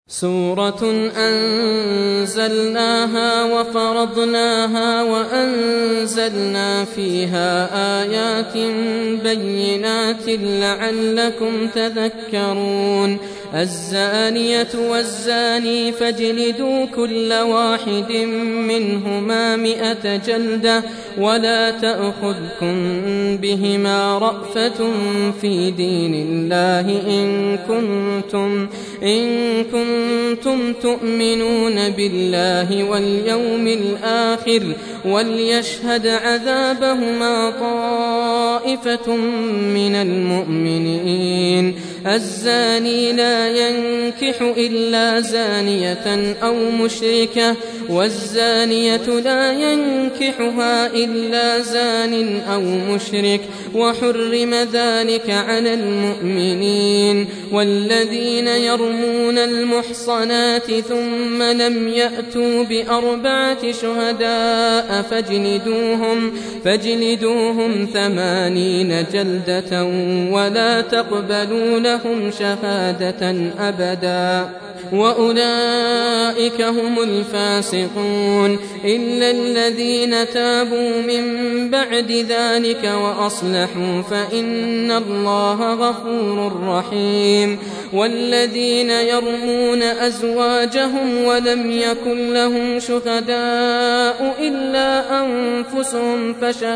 سورة أنزلناها وفرضناها وأنزلنا فيها آيات بينات لعلكم تذكرون. الزانية والزاني فاجلدوا كل واحد منهما 100 جلدة ولا تأخذكم بهما رأفة في دين الله إن كنتم تؤمنون بالله واليوم الآخر وليشهد عذابهما طائفة من المؤمنين. الزاني لا ينكح إلا زانية أو مشركة والزانية لا ينكحها إلا زان أو مشرك وحرم ذلك على المؤمنين. والذين يرمون المحصنات ثم لم يأتوا ب4 شهداء فاجلدوهم 80 جلدة ولا تقبلوا لهم شهادة أبدا وأولئك هم الفاسقون إلا الذين تابوا من بعد ذلك وأصلحوا فإن الله غفور رحيم. والذين يرمون أزواجهم ولم يكن لهم شهداء إلا أنفسهم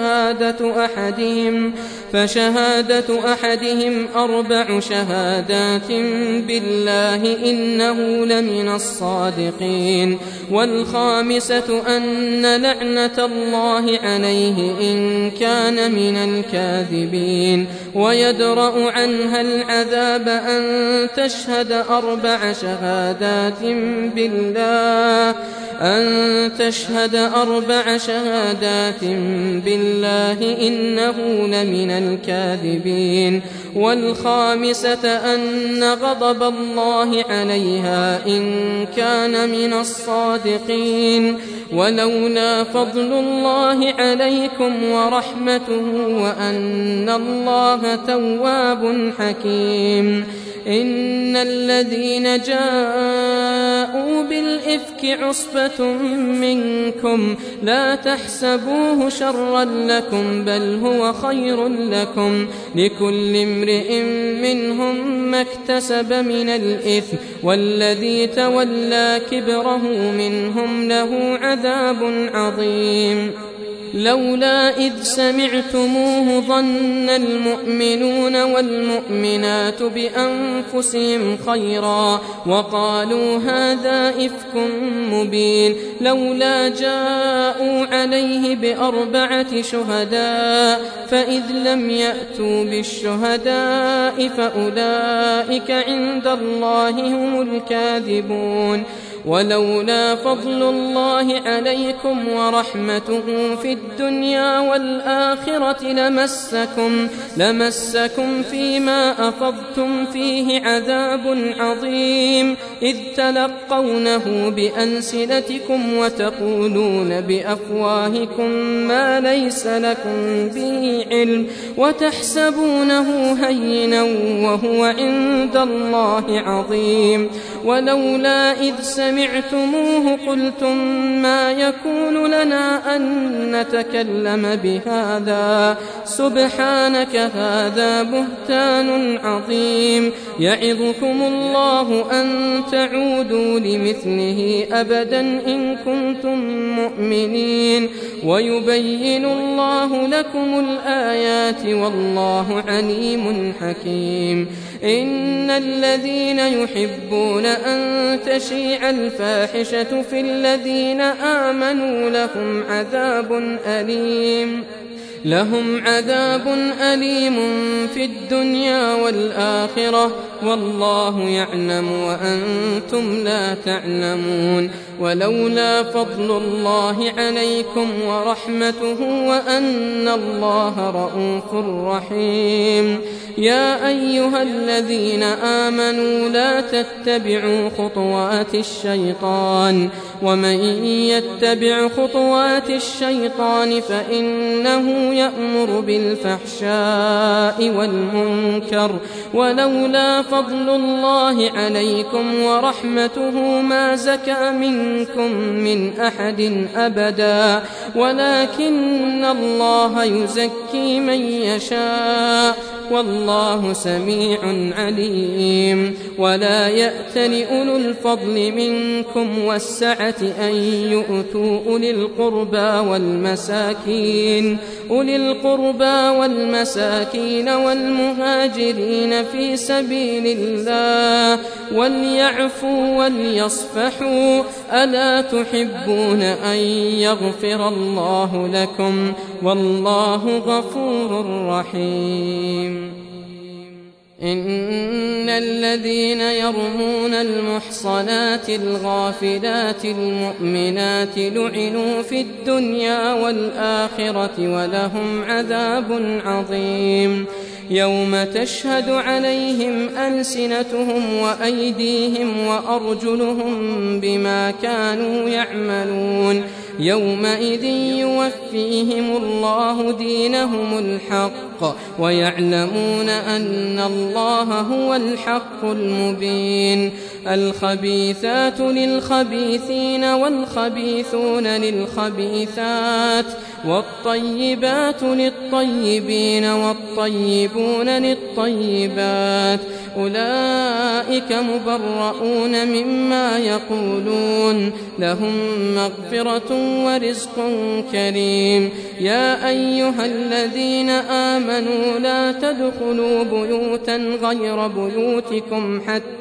فشهادة أحدهم 4 شهادات بالله إنه لمن الصادقين. والخامسة أن لعنة الله عليه إن كان من الكاذبين. ويدرأ عنها العذاب أن تشهد 4 شهادات بالله إنه لمن الكاذبين. والخامسة أن غضب الله عليها إن كان من الصادقين. ولولا فضل الله عليكم ورحمته وأن الله تواب حكيم. إن الذين جاءوا بالإفك عصبة منكم لا تحسبوه شرا لكم بل هو خير لكم لكل امرئ منهم ما اكتسب من الإثم والذي تولى كبره منهم له عذاب عظيم. لولا إذ سمعتموه ظن المؤمنون والمؤمنات بأنفسهم خيرا وقالوا هذا إفك مبين. لولا جاءوا عليه ب4 شهداء فإذ لم يأتوا بالشهداء فأولئك عند الله هم الكاذبون. ولولا فضل الله عليكم ورحمته في الدنيا والآخرة لمسكم فيما أفضتم فيه عذاب عظيم إذ تلقونه بألسنتكم وتقولون بأفواهكم ما ليس لكم به علم وتحسبونه هينا وهو عند الله عظيم. ولولا إذ سمعتموه قلتم ما يكون لنا أن نتكلم بهذا سبحانك هذا بهتان عظيم. يعظكم الله أن تعودوا لمثله أبدا إن كنتم مؤمنين ويبين الله لكم الآيات والله عليم حكيم. إن الذين يحبون أن تشيع الفاحشة في الذين آمنوا لهم عذاب أليم في الدنيا والآخرة والله يعلم وأنتم لا تعلمون. ولولا فضل الله عليكم ورحمته وأن الله رءوف رحيم. يا أيها الذين آمنوا لا تتبعوا خطوات الشيطان ومن يتبع خطوات الشيطان فإنه يأمر بالفحشاء والمنكر ولولا فضل الله عليكم ورحمته ما زكى منكم من أحد أبدا ولكن الله يزكي من يشاء والله سميع عليم ولا يأتل أولو الفضل منكم والسعة أن يؤتوا أولي القربى والمساكين والمهاجرين في سبيل الله وليعفوا وليصفحوا ألا تحبون أن يغفر الله لكم والله غفور رحيم إن الذين يرمون المحصنات الغافلات المؤمنات لعنوا في الدنيا والآخرة ولهم عذاب عظيم يوم تشهد عليهم ألسنتهم وأيديهم وأرجلهم بما كانوا يعملون يومئذ يوفيهم الله دينهم الحق ويعلمون أن الله هو الحق المبين الخبيثات للخبيثين والخبيثون للخبيثات والطيبات للطيبين والطيبون للطيبات أولئك مبرؤون مما يقولون لهم مغفرة ورزق كريم يا أيها الذين آمنوا لا تدخلوا بيوتا غير بيوتكم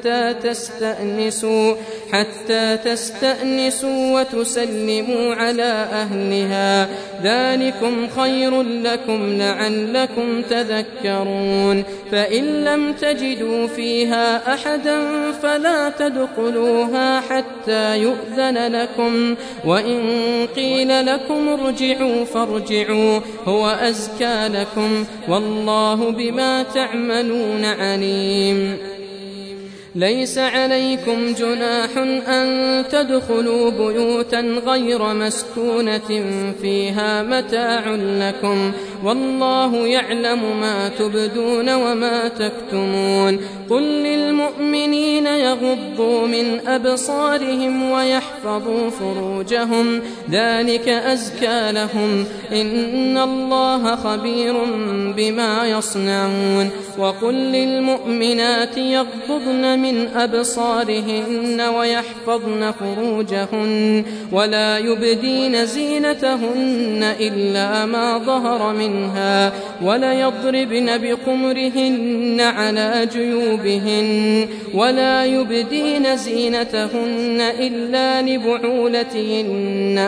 حتى تستأنسوا وتسلموا على أهلها ذلكم خير لكم لعلكم تذكرون فإن لم تجدوا فيها أحدا فلا تدخلوها حتى يؤذن لكم وإن قيل لكم ارجعوا فارجعوا هو أزكى لكم والله بما تعملون عليم ليس عليكم جناح أن تدخلوا بيوتا غير مسكونة فيها متاع لكم والله يعلم ما تبدون وما تكتمون قل للمؤمنين يغضوا من أبصارهم ويحفظوا فروجهم ذلك أزكى لهم إن الله خبير بما يصنعون وقل للمؤمنات يغضضن من أبصارهن ويحفظن فروجهن ولا يبدين زينتهن إلا ما ظهر منها وليضربن بخمرهن على جيوبهن ولا يبدين زينتهن إلا لبعولتهن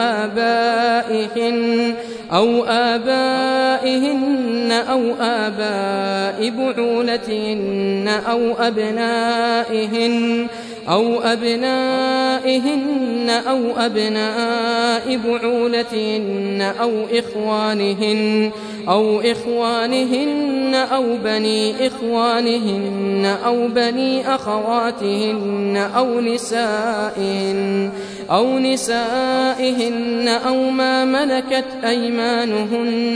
أو آبائهن أو آباء بعولتهن أو أبنائهن أو أبناء بعولتهن أو إخوانهن أو بني إخوانهن أو بني أخواتهن أو نسائهن أو ما ملكت أيمانهن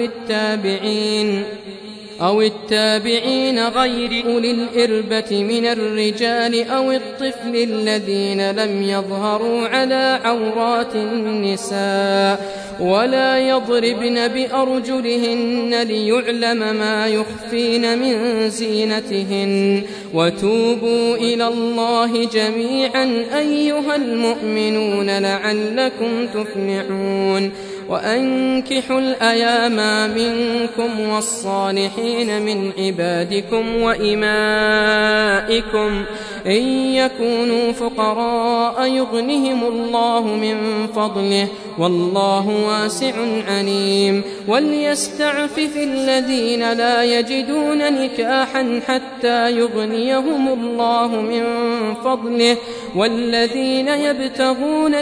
أو التابعين غير أولي الإربة من الرجال أو الطفل الذين لم يظهروا على عورات النساء ولا يضربن بأرجلهن ليعلم ما يخفين من زينتهن وتوبوا إلى الله جميعا أيها المؤمنون لعلكم تفلحون وأنكحوا الأيام منكم والصالحين من عبادكم وإمائكم إن يكونوا فقراء يغنهم الله من فضله والله واسع عليم وليستعفف الذين لا يجدون نكاحا حتى يغنيهم الله من فضله والذين يبتغون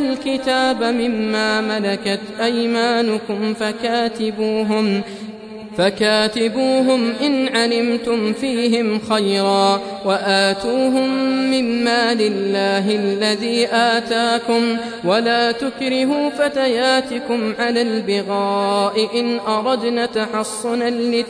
فكاتبوهم إن علمتم فيهم خيرا وآتوهم من مال الله الذي آتاكم ولا تكرهوا فتياتكم على البغاء إن أردنا تحصنا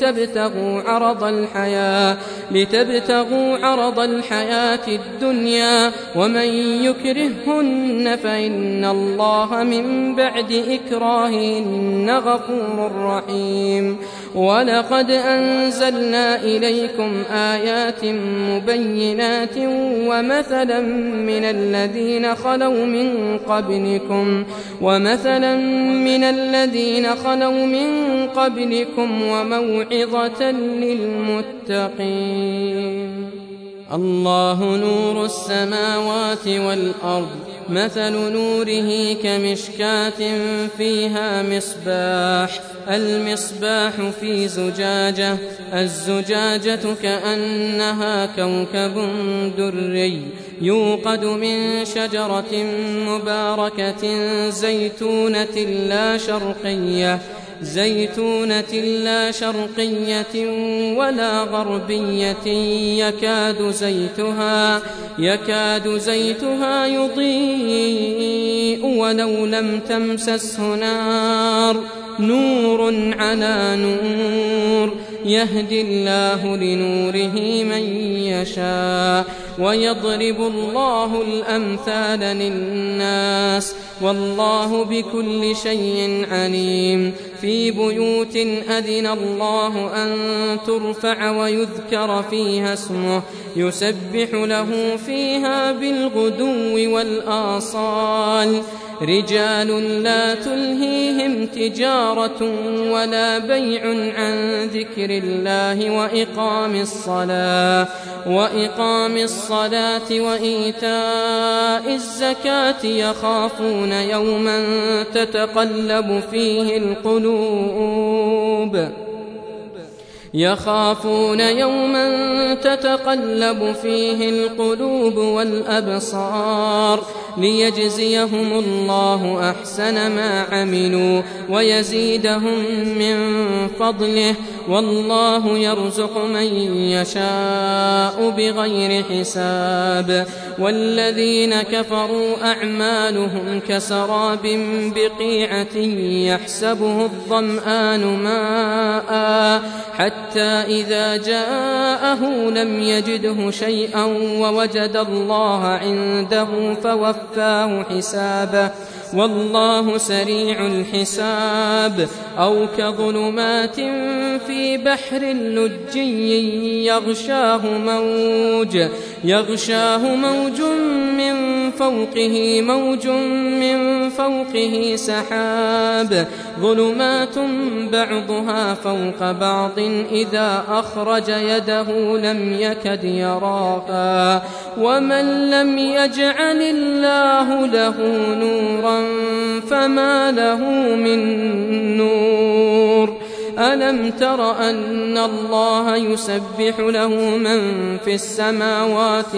لتبتغوا عرض الحياة الدنيا ومن يكرههن فإن الله من بعد إكراههن غفور رحيم. ولقد أنزلنا إليكم آيات مبينات ومثلا من الذين خلوا من قبلكم وموعظة للمتقين. الله نور السماوات والأرض مثل نوره كمشكاة فيها المصباح في زجاجة الزجاجة كأنها كوكب دري يوقد من شجرة مباركة زيتونة لا شرقية ولا غربية يكاد زيتها يضيء ولو لم تمسسه نور على نور يهدي الله لنوره من يشاء ويضرب الله الأمثال للناس والله بكل شيء عليم. في بيوت أذن الله أن ترفع ويذكر فيها اسمه يسبح له فيها بالغدو والآصال رجال لا تلهيهم تجارة ولا بيع عن ذكر الله وإقام الصلاة وإيتاء الزكاة يخافون يوما تتقلب فيه القلوب والأبصار ليجزيهم الله أحسن ما عملوا ويزيدهم من فضله والله يرزق من يشاء بغير حساب. والذين كفروا أعمالهم كسراب بقيعة يحسبه الظمآن ماء حتى إذا جاءه لم يجده شيئا ووجد الله عنده فوفاه حسابه والله سريع الحساب. أو كظلمات في بحر لجي يغشاه موج من فوقه سحاب ظلمات بعضها فوق بعض إذا أخرج يده لم يكد يراها ومن لم يجعل الله له نورا فما له من نور. ألم تر أن الله يسبح له من في السماوات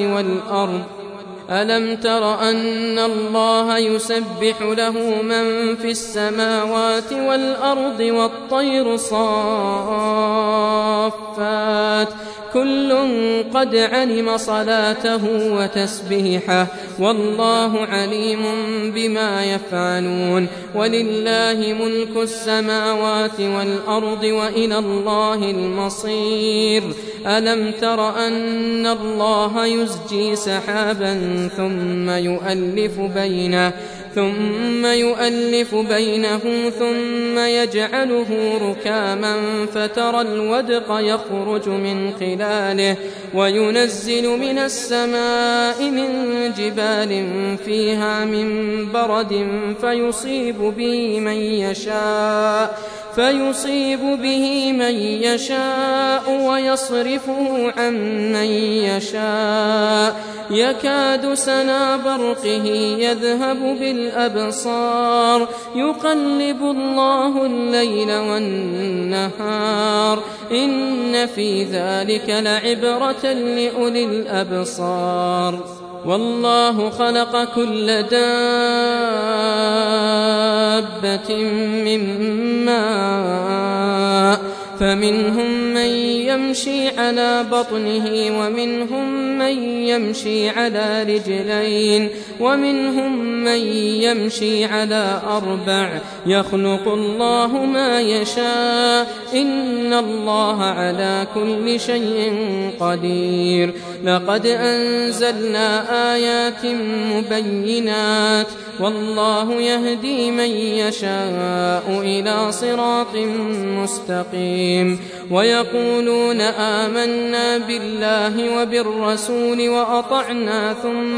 والأرض والطير صافات كل قد علم صلاته وتسبيحه والله عليم بما يفعلون. ولله ملك السماوات والأرض وإلى الله المصير. ألم تر أن الله يزجي سحابا ثم يؤلف بينه ثم يجعله ركاما فترى الودق يخرج من خلاله وينزل من السماء من جبال فيها من برد فيصيب به من يشاء ويصرفه عن من يشاء يكاد سنا برقه يذهب بالأبصار يقلب الله الليل والنهار إن في ذلك لعبرة لأولي الأبصار. والله خلق كل دابة من ماء فمنهم من يمشي على بطنه ومنهم من يمشي على رجلين ومنهم من يمشي على 4 يخلق الله ما يشاء إن الله على كل شيء قدير لقد أنزلنا آيات مبينات والله يهدي من يشاء إلى صراط مستقيم ويقولون آمنا بالله وبالرسول وأطعنا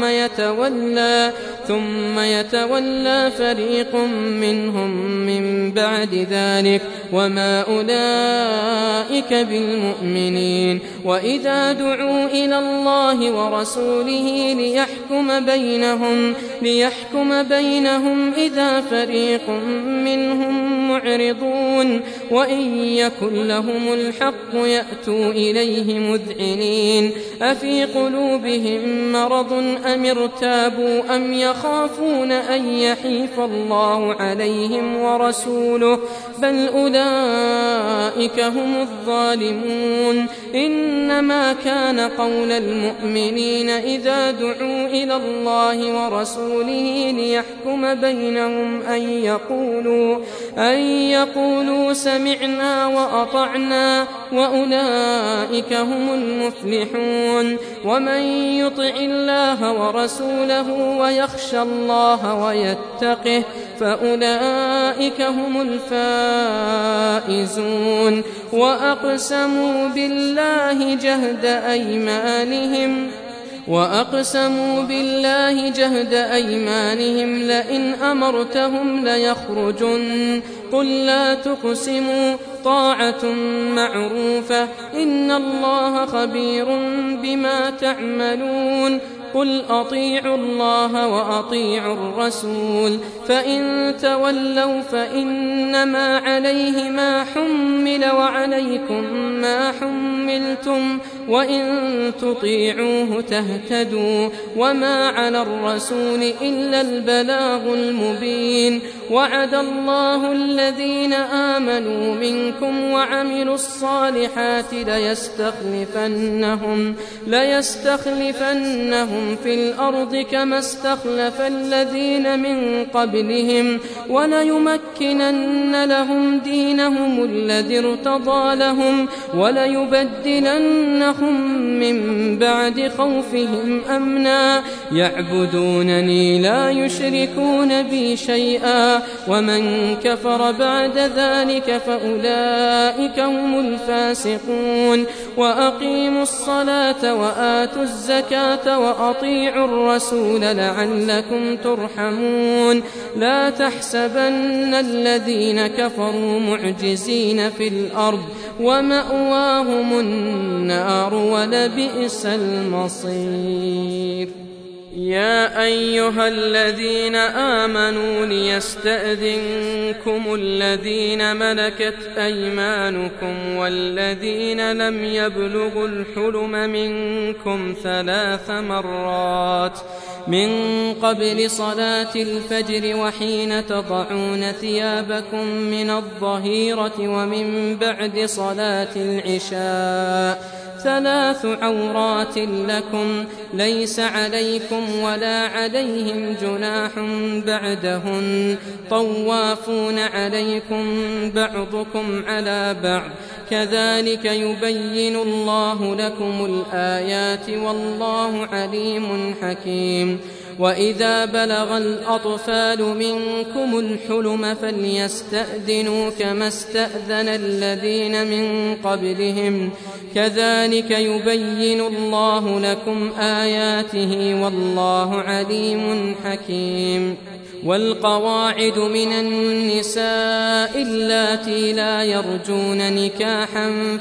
ثم يتولى فريق منهم من بعد ذلك وما أولئك بالمؤمنين وإذا دعوا إلى الله ورسوله ليحكم بينهم إذا فريق منهم معرضون وإن يكن لهم الحق يأتوا إليه مذعنين أفي قلوبهم مرض أم ارتابوا أم يخافون أن يحيف الله عليهم ورسوله بل أولئك هم الظالمون إنما كان قول المؤمنين إذا دعوا إلى الله ورسوله ليحكم بينهم أن يقولوا سمعنا وأطعنا وأولئك هم المفلحون ومن يطع الله ورسوله ويخشى الله ويتقه فأولئك هم الفائزون وأقسموا بالله جهد أيمانهم لئن أمرتهم ليخرجن قل لا تقسموا طاعة معروفة إن الله خبير بما تعملون قل أطيعوا الله وأطيعوا الرسول فإن تولوا فإنما عليه ما حمل وعليكم ما حملتم وإن تطيعوه تهتدوا وما على الرسول إلا البلاغ المبين وعد الله الذين آمنوا منكم وعملوا الصالحات ليستخلفنهم في الأرض كما استخلف الذين من قبلهم وليمكنن لهم دينهم الذي ارتضى لهم وليبدلنهم من بعد خوفهم أمنا يعبدونني لا يشركون بي شيئا ومن كفر بعد ذلك فأولئك هم الفاسقون وأقيموا الصلاة وآتوا الزكاة وأطيعوا الرسول لعلكم ترحمون لا تحسبن الذين كفروا معجزين في الأرض ومأواهم النار ولبئس المصير يا أيها الذين آمنوا ليستأذنكم الذين ملكت أيمانكم والذين لم يبلغوا الحلم منكم 3 مرات من قبل صلاة الفجر وحين تضعون ثيابكم من الظهيرة ومن بعد صلاة العشاء 3 عورات لكم ليس عليكم ولا عليهم جناح بعدهن طوافون عليكم بعضكم على بعض كذلك يبين الله لكم الآيات والله عليم حكيم وإذا بلغ الأطفال منكم الحلم فليستأذنوا كما استأذن الذين من قبلهم كذلك يبين الله لكم آياته والله عليم حكيم والقواعد من النساء اللاتي لا يرجون نكاحا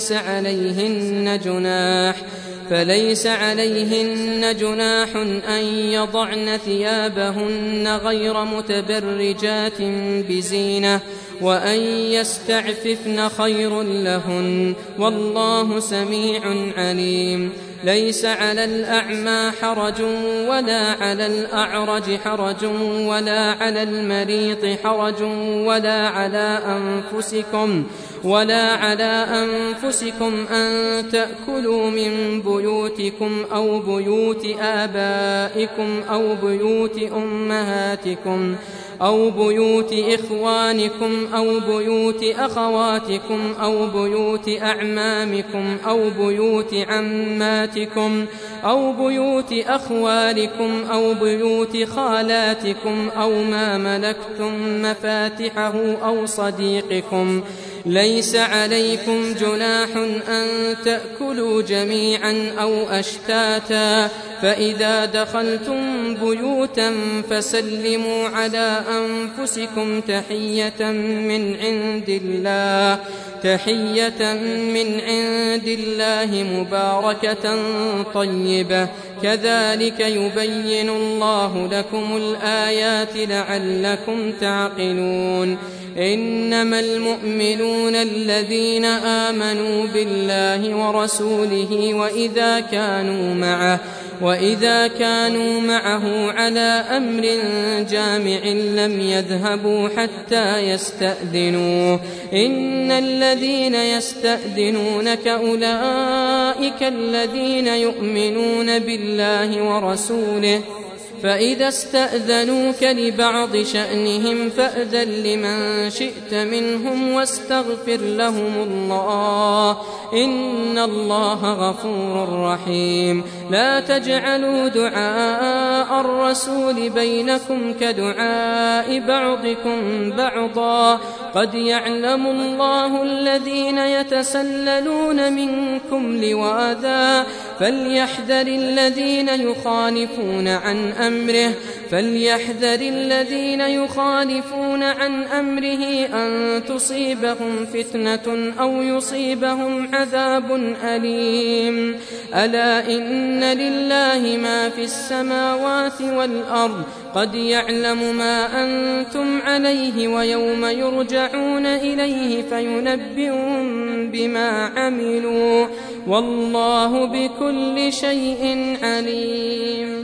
فليس عليهن جناح أن يضعن ثيابهن غير متبرجات بزينة وأن يستعففن خير لهن والله سميع عليم ليس على الأعمى حرج ولا على الأعرج حرج ولا على المريض حرج ولا على أنفسكم أن تأكلوا من بيوتكم أو بيوت آبائكم أو بيوت أمهاتكم أو بيوت إخوانكم أو بيوت أخواتكم أو بيوت أعمامكم أو بيوت عماتكم أو بيوت أخوالكم أو بيوت خالاتكم أو ما ملكتم مفاتحه أو صديقكم. ليس عليكم جناح أن تأكلوا جميعا أو أشتاتا، فإذا دخلتم بيوتا فسلموا على أنفسكم تحية من عند الله مباركة طيبة، كذلك يبين الله لكم الآيات لعلكم تعقلون. إنما المؤمنون الذين آمنوا بالله ورسوله وإذا كانوا معه على أمر جامع لم يذهبوا حتى يستأذنوه. إن الذين يستأذنونك أولئك الذين يؤمنون بالله ورسوله، فإذا استأذنوك لبعض شأنهم فأذن لمن شئت منهم واستغفر لهم الله، إن الله غفور رحيم. لا تجعلوا دعاء الرسول بينكم كدعاء بعضكم بعضا، قد يعلم الله الذين يتسللون منكم لواذا، فليحذر الذين يخالفون عن أمره أن تصيبهم فتنة أو يصيبهم عذاب أليم. ألا إن لله ما في السماوات والأرض، قد يعلم ما أنتم عليه ويوم يرجعون إليه فينبئهم بما عملوا، والله بكل شيء عليم.